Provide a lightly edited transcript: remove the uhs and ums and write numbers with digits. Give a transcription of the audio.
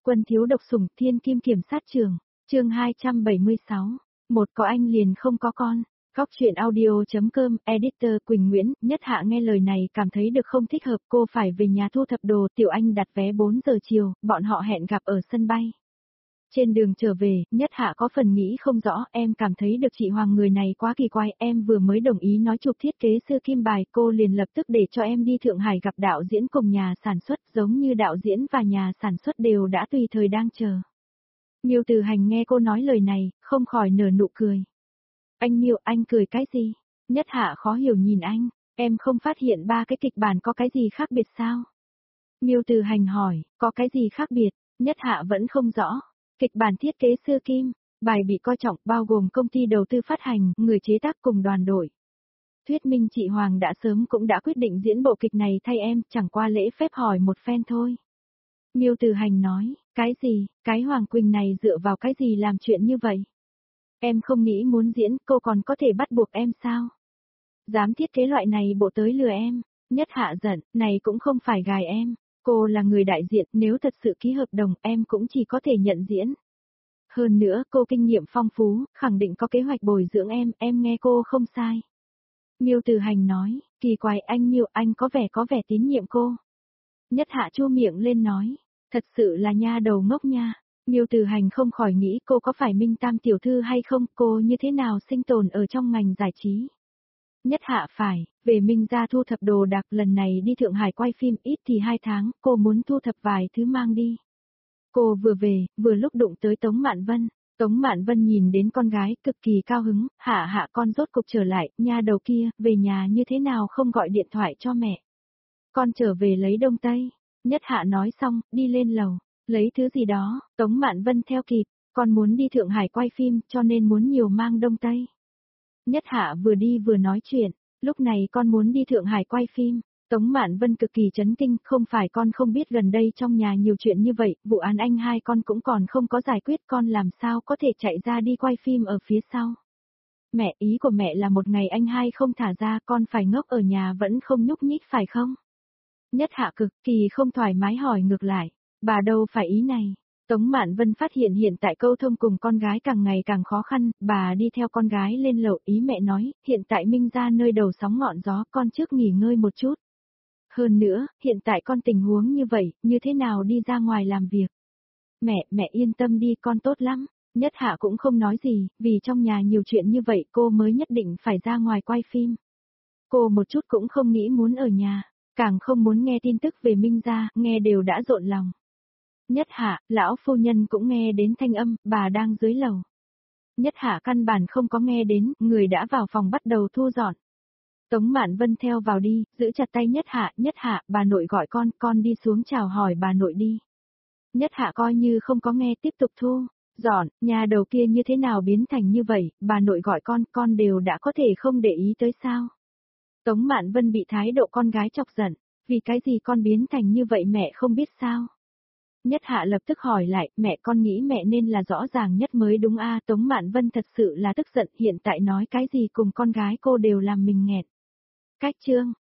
Quân thiếu độc sủng thiên kim kiểm sát trường, chương 276. Một có anh liền không có con. Góc truyện audio.com, editor Quỳnh Nguyễn. Nhất Hạ nghe lời này cảm thấy được không thích hợp, cô phải về nhà thu thập đồ. Tiểu Anh đặt vé 4 giờ chiều, bọn họ hẹn gặp ở sân bay. Trên đường trở về, Nhất Hạ có phần nghĩ không rõ, em cảm thấy được chị Hoàng người này quá kỳ quái, em vừa mới đồng ý nói chụp thiết kế sư Kim Bài, cô liền lập tức để cho em đi Thượng Hải gặp đạo diễn cùng nhà sản xuất, giống như đạo diễn và nhà sản xuất đều đã tùy thời đang chờ. Miêu Từ Hành nghe cô nói lời này, không khỏi nở nụ cười. Anh Miêu, anh cười cái gì? Nhất Hạ khó hiểu nhìn anh, em không phát hiện ba cái kịch bản có cái gì khác biệt sao? Miêu Từ Hành hỏi, có cái gì khác biệt? Nhất Hạ vẫn không rõ. Kịch bản thiết kế sư Kim Bài bị coi trọng, bao gồm công ty đầu tư phát hành, người chế tác cùng đoàn đội. Thuyết minh chị Hoàng đã sớm cũng đã quyết định diễn bộ kịch này thay em, chẳng qua lễ phép hỏi một phen thôi. Miêu Từ Hành nói, cái gì, cái Hoàng Quỳnh này dựa vào cái gì làm chuyện như vậy? Em không nghĩ muốn diễn, cô còn có thể bắt buộc em sao? Dám thiết kế loại này bộ tới lừa em. Nhất Hạ giận, này cũng không phải gài em. Cô là người đại diện, nếu thật sự ký hợp đồng em cũng chỉ có thể nhận diễn. Hơn nữa cô kinh nghiệm phong phú, khẳng định có kế hoạch bồi dưỡng em nghe cô không sai. Miêu Từ Hành nói, kỳ quái anh Miêu, anh có vẻ tín nhiệm cô. Nhất Hạ chu miệng lên nói, thật sự là nha đầu ngốc nha. Miêu Từ Hành không khỏi nghĩ cô có phải Minh Tam tiểu thư hay không, cô như thế nào sinh tồn ở trong ngành giải trí. Nhất Hạ phải, về Minh ra thu thập đồ đạc, lần này đi Thượng Hải quay phim ít thì 2 tháng, cô muốn thu thập vài thứ mang đi. Cô vừa về, vừa lúc đụng tới Tống Mạn Vân. Tống Mạn Vân nhìn đến con gái, cực kỳ cao hứng, Hạ con rốt cục trở lại, nha đầu kia, về nhà như thế nào không gọi điện thoại cho mẹ. Con trở về lấy đông tây. Nhất Hạ nói xong, đi lên lầu, lấy thứ gì đó, Tống Mạn Vân theo kịp, con muốn đi Thượng Hải quay phim, cho nên muốn nhiều mang đông tây. Nhất Hạ vừa đi vừa nói chuyện, lúc này con muốn đi Thượng Hải quay phim. Tống Mạn Vân cực kỳ chấn kinh, không phải con không biết gần đây trong nhà nhiều chuyện như vậy, vụ án anh hai con cũng còn không có giải quyết, con làm sao có thể chạy ra đi quay phim ở phía sau. Mẹ, ý của mẹ là một ngày anh hai không thả ra, con phải ngốc ở nhà vẫn không nhúc nhích phải không? Nhất Hạ cực kỳ không thoải mái hỏi ngược lại, bà đâu phải ý này. Tống Mạn Vân phát hiện tại câu thông cùng con gái càng ngày càng khó khăn, bà đi theo con gái lên lầu, ý mẹ nói, hiện tại Minh ra nơi đầu sóng ngọn gió, con trước nghỉ ngơi một chút. Hơn nữa, hiện tại con tình huống như vậy, như thế nào đi ra ngoài làm việc? Mẹ yên tâm đi, con tốt lắm. Nhất Hạ cũng không nói gì, vì trong nhà nhiều chuyện như vậy cô mới nhất định phải ra ngoài quay phim. Cô một chút cũng không nghĩ muốn ở nhà, càng không muốn nghe tin tức về Minh gia, nghe đều đã rộn lòng. Nhất Hạ, lão phu nhân cũng nghe đến thanh âm, bà đang dưới lầu. Nhất Hạ căn bản không có nghe đến, người đã vào phòng bắt đầu thu dọn. Tống Mạn Vân theo vào đi, giữ chặt tay Nhất Hạ, bà nội gọi con đi xuống chào hỏi bà nội đi. Nhất Hạ coi như không có nghe, tiếp tục thu dọn, nhà đầu kia như thế nào biến thành như vậy, bà nội gọi con đều đã có thể không để ý tới sao. Tống Mạn Vân bị thái độ con gái chọc giận, vì cái gì con biến thành như vậy mẹ không biết sao. Nhất Hạ lập tức hỏi lại, mẹ con nghĩ mẹ nên là rõ ràng nhất mới đúng a. Tống Mạn Vân thật sự là tức giận, hiện tại nói cái gì cùng con gái cô đều làm mình nghẹn. Cách chương,